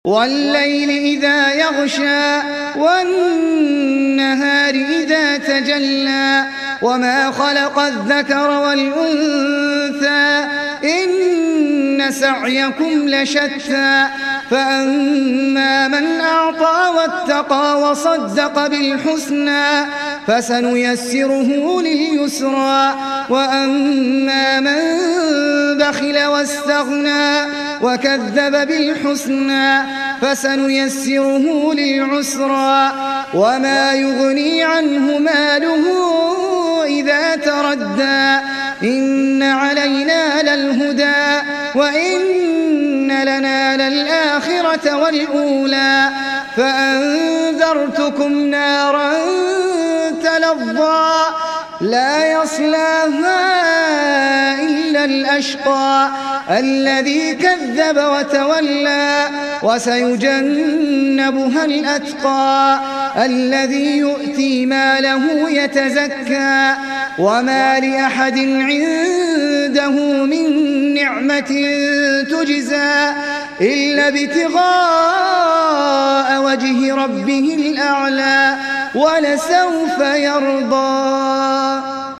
والليل إذا يغشى والنهار إذا تجلى وما خلق الذكر والأنثى إن سعيكم لشتى فأما من أعطى واتقى وصدق بالحسنى فسنيسره لليسرى وأما من بخل واستغنى وكذب بالحسنى فسنيسره للعسرى وما يغني عنه ماله إذا تردى إن علينا للهدى وإن لنا للآخرة والأولى فأنذرتكم نارا تلظى لا يصلاها إلا الأشقى الذي كذب وتولى وسيجنبها الأتقى الذي يؤتي ماله يتزكى وما لأحد عنده من نعمة تجزى إلا ابتغاء وجه ربه الأعلى ولسوف يرضى.